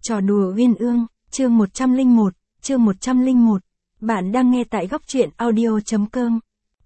Trò đùa uyên ương, chương 101. Bạn đang nghe tại góc truyện audio.com.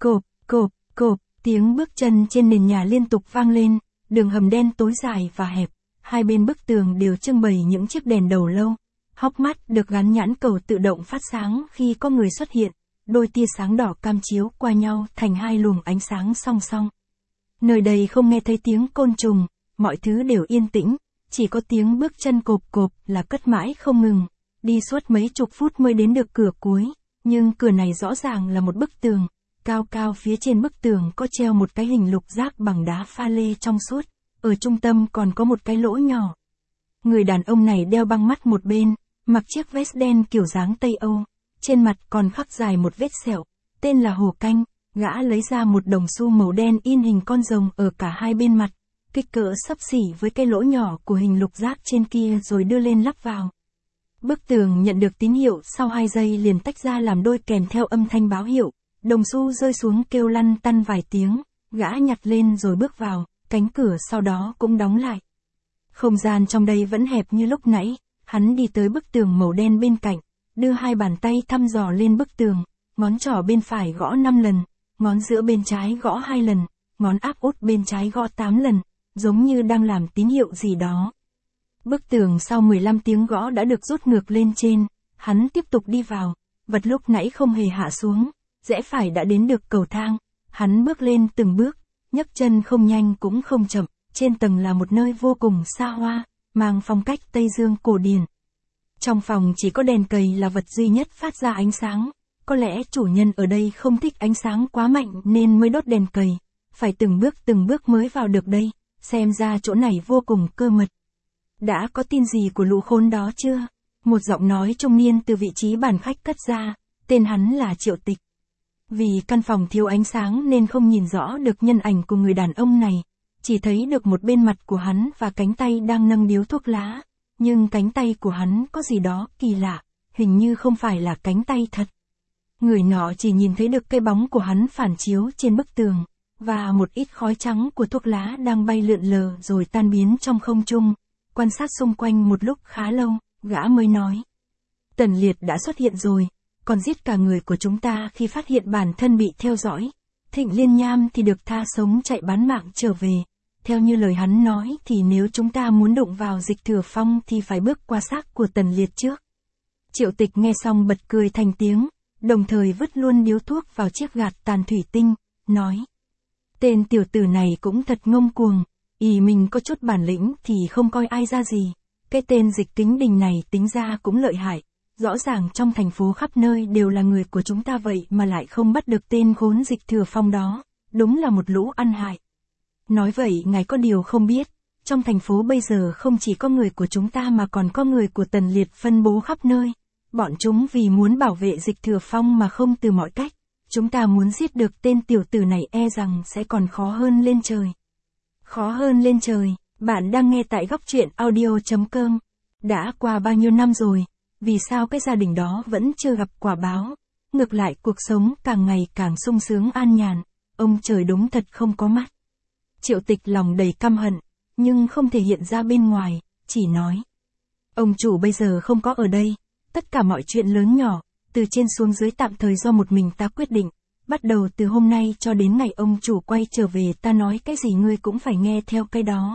Cộp, tiếng bước chân trên nền nhà liên tục vang lên, đường hầm đen tối dài và hẹp, hai bên bức tường đều trưng bày những chiếc đèn đầu lâu. Hốc mắt được gắn nhãn cầu tự động phát sáng khi có người xuất hiện, đôi tia sáng đỏ cam chiếu qua nhau thành hai luồng ánh sáng song song. Nơi đây không nghe thấy tiếng côn trùng, mọi thứ đều yên tĩnh, chỉ có tiếng bước chân cộp là cất mãi không ngừng, đi suốt mấy chục phút mới đến được cửa cuối, nhưng cửa này rõ ràng là một bức tường, cao phía trên bức tường có treo một cái hình lục giác bằng đá pha lê trong suốt, ở trung tâm còn có một cái lỗ nhỏ. Người đàn ông này đeo băng mắt một bên, mặc chiếc vest đen kiểu dáng Tây Âu, trên mặt còn khắc dài một vết sẹo, tên là Hồ Canh, gã lấy ra một đồng xu màu đen in hình con rồng ở cả hai bên mặt, kích cỡ xấp xỉ với cái lỗ nhỏ của hình lục giác trên kia rồi đưa lên lắp vào. Bức tường nhận được tín hiệu sau 2 giây liền tách ra làm đôi kèm theo âm thanh báo hiệu, đồng xu rơi xuống kêu lăn tăn vài tiếng, gã nhặt lên rồi bước vào, cánh cửa sau đó cũng đóng lại. Không gian trong đây vẫn hẹp như lúc nãy, hắn đi tới bức tường màu đen bên cạnh, đưa hai bàn tay thăm dò lên bức tường, ngón trỏ bên phải gõ 5 lần, ngón giữa bên trái gõ 2 lần, ngón áp út bên trái gõ 8 lần, giống như đang làm tín hiệu gì đó. Bức tường sau 15 tiếng gõ đã được rút ngược lên trên, hắn tiếp tục đi vào, vật lúc nãy không hề hạ xuống, rẽ phải đã đến được cầu thang, hắn bước lên từng bước, nhấc chân không nhanh cũng không chậm, trên tầng là một nơi vô cùng xa hoa, mang phong cách Tây Dương cổ điển. Trong phòng chỉ có đèn cầy là vật duy nhất phát ra ánh sáng, có lẽ chủ nhân ở đây không thích ánh sáng quá mạnh nên mới đốt đèn cầy, phải từng bước mới vào được đây, xem ra chỗ này vô cùng cơ mật. Đã có tin gì của lũ khốn đó chưa? Một giọng nói trung niên từ vị trí bàn khách cất ra, tên hắn là Triệu Tịch. Vì căn phòng thiếu ánh sáng nên không nhìn rõ được nhân ảnh của người đàn ông này, chỉ thấy được một bên mặt của hắn và cánh tay đang nâng điếu thuốc lá, nhưng cánh tay của hắn có gì đó kỳ lạ, hình như không phải là cánh tay thật. Người nọ chỉ nhìn thấy được cái bóng của hắn phản chiếu trên bức tường, và một ít khói trắng của thuốc lá đang bay lượn lờ rồi tan biến trong không trung. Quan sát xung quanh một lúc khá lâu, gã mới nói. Tần Liệt đã xuất hiện rồi, còn giết cả người của chúng ta khi phát hiện bản thân bị theo dõi. Thịnh Liên Nham thì được tha sống chạy bán mạng trở về. Theo như lời hắn nói thì nếu chúng ta muốn đụng vào Dịch Thừa Phong thì phải bước qua xác của Tần Liệt trước. Triệu Tịch nghe xong bật cười thành tiếng, đồng thời vứt luôn điếu thuốc vào chiếc gạt tàn thủy tinh, nói. Tên tiểu tử này cũng thật ngông cuồng. Mình có chút bản lĩnh thì không coi ai ra gì, cái tên Dịch Kính Đình này tính ra cũng lợi hại, rõ ràng trong thành phố khắp nơi đều là người của chúng ta vậy mà lại không bắt được tên khốn Dịch Thừa Phong đó, đúng là một lũ ăn hại. Nói vậy ngài có điều không biết, trong thành phố bây giờ không chỉ có người của chúng ta mà còn có người của Tần Liệt phân bố khắp nơi, bọn chúng vì muốn bảo vệ Dịch Thừa Phong mà không từ mọi cách, chúng ta muốn giết được tên tiểu tử này e rằng sẽ còn khó hơn lên trời. Khó hơn lên trời, bạn đang nghe tại góc truyện audio.com. Đã qua bao nhiêu năm rồi, vì sao cái gia đình đó vẫn chưa gặp quả báo? Ngược lại cuộc sống càng ngày càng sung sướng an nhàn, ông trời đúng thật không có mắt. Triệu Tịch lòng đầy căm hận, nhưng không thể hiện ra bên ngoài, chỉ nói. Ông chủ bây giờ không có ở đây, tất cả mọi chuyện lớn nhỏ, từ trên xuống dưới tạm thời do một mình ta quyết định. Bắt đầu từ hôm nay cho đến ngày ông chủ quay trở về ta nói cái gì ngươi cũng phải nghe theo cái đó.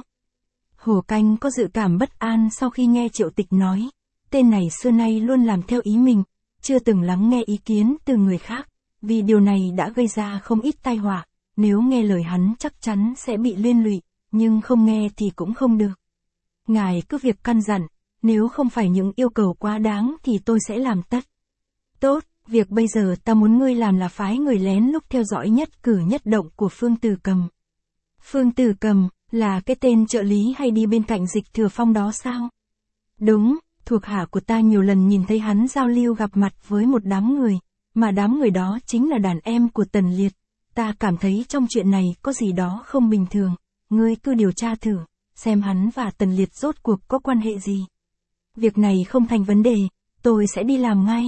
Hồ Canh có dự cảm bất an sau khi nghe Triệu Tịch nói. Tên này xưa nay luôn làm theo ý mình, chưa từng lắng nghe ý kiến từ người khác, vì điều này đã gây ra không ít tai họa. Nếu nghe lời hắn chắc chắn sẽ bị liên lụy, nhưng không nghe thì cũng không được. Ngài cứ việc căn dặn, nếu không phải những yêu cầu quá đáng thì tôi sẽ làm tất. Tốt. Việc bây giờ ta muốn ngươi làm là phái người lén lút theo dõi nhất cử nhất động của Phương Tử Cầm. Phương Tử Cầm, là cái tên trợ lý hay đi bên cạnh Dịch Thừa Phong đó sao? Đúng, thuộc hạ của ta nhiều lần nhìn thấy hắn giao lưu gặp mặt với một đám người, mà đám người đó chính là đàn em của Tần Liệt. Ta cảm thấy trong chuyện này có gì đó không bình thường, ngươi cứ điều tra thử, xem hắn và Tần Liệt rốt cuộc có quan hệ gì. Việc này không thành vấn đề, tôi sẽ đi làm ngay.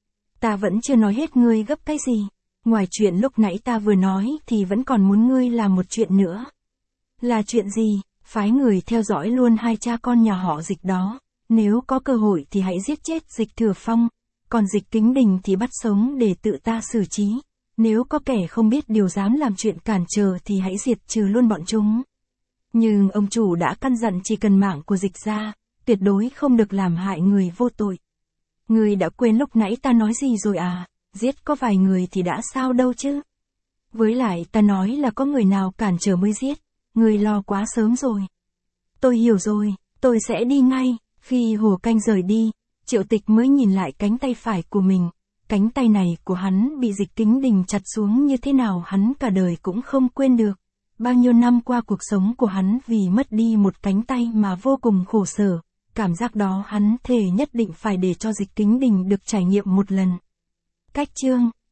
Ta vẫn chưa nói hết ngươi gấp cái gì, ngoài chuyện lúc nãy ta vừa nói thì vẫn còn muốn ngươi làm một chuyện nữa. Là chuyện gì? Phái người theo dõi luôn hai cha con nhà họ Dịch đó, Nếu có cơ hội thì hãy giết chết Dịch Thừa Phong, còn Dịch Kính Đình thì bắt sống để tự ta xử trí. Nếu có kẻ không biết điều dám làm chuyện cản trở thì hãy diệt trừ luôn bọn chúng. Nhưng ông chủ đã căn dặn chỉ cần mạng của Dịch gia, tuyệt đối không được làm hại người vô tội. Người đã quên lúc nãy ta nói gì rồi à, giết có vài người thì đã sao đâu chứ. Với lại ta nói là có người nào cản trở mới giết, người lo quá sớm rồi. Tôi hiểu rồi, tôi sẽ đi ngay. Khi Hồ Canh rời đi, Triệu Tịch mới nhìn lại cánh tay phải của mình. Cánh tay này của hắn bị Dịch Kính Đình chặt xuống như thế nào hắn cả đời cũng không quên được. Bao nhiêu năm qua cuộc sống của hắn vì mất đi một cánh tay mà vô cùng khổ sở. Cảm giác đó hắn thề nhất định phải để cho Dịch Kính Đình được trải nghiệm một lần. Cách chương